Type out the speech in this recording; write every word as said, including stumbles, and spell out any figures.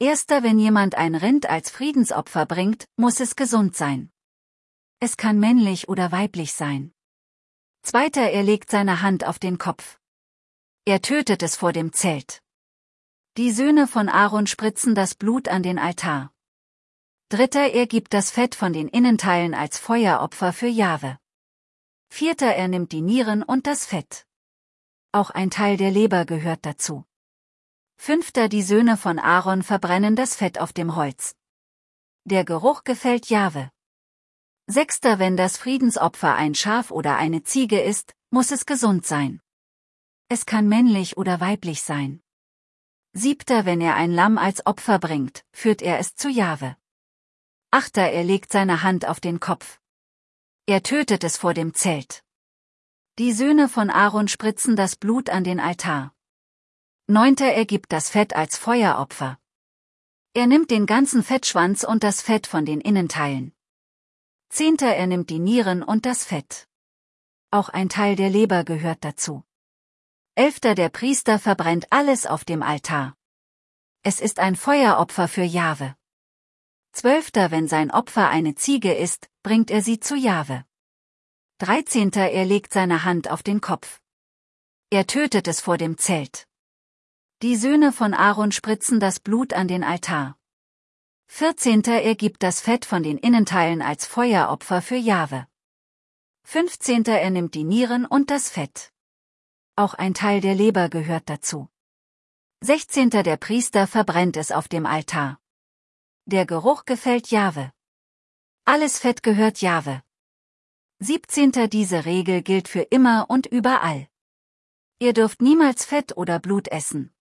Erster, wenn jemand ein Rind als Friedensopfer bringt, muss es gesund sein. Es kann männlich oder weiblich sein. Zweiter, er legt seine Hand auf den Kopf. Er tötet es vor dem Zelt. Die Söhne von Aaron spritzen das Blut an den Altar. Dritter, er gibt das Fett von den Innenteilen als Feueropfer für Jahwe. Vierter, er nimmt die Nieren und das Fett. Auch ein Teil der Leber gehört dazu. Fünfter, die Söhne von Aaron verbrennen das Fett auf dem Holz. Der Geruch gefällt Jahwe. Sechster, wenn das Friedensopfer ein Schaf oder eine Ziege ist, muss es gesund sein. Es kann männlich oder weiblich sein. Siebter, wenn er ein Lamm als Opfer bringt, führt er es zu Jahwe. Achter, er legt seine Hand auf den Kopf. Er tötet es vor dem Zelt. Die Söhne von Aaron spritzen das Blut an den Altar. Neunter, er gibt das Fett als Feueropfer. Er nimmt den ganzen Fettschwanz und das Fett von den Innenteilen. Zehnter, er nimmt die Nieren und das Fett. Auch ein Teil der Leber gehört dazu. Elfter, der Priester verbrennt alles auf dem Altar. Es ist ein Feueropfer für Jahwe. Zwölfter, wenn sein Opfer eine Ziege ist, bringt er sie zu Jahwe. Dreizehnter, er legt seine Hand auf den Kopf. Er tötet es vor dem Zelt. Die Söhne von Aaron spritzen das Blut an den Altar. Vierzehnter, er gibt das Fett von den Innenteilen als Feueropfer für Jahwe. Fünfzehnter, er nimmt die Nieren und das Fett. Auch ein Teil der Leber gehört dazu. Sechzehnter, der Priester verbrennt es auf dem Altar. Der Geruch gefällt Jahwe. Alles Fett gehört Jahwe. Siebzehnter, diese Regel gilt für immer und überall. Ihr dürft niemals Fett oder Blut essen.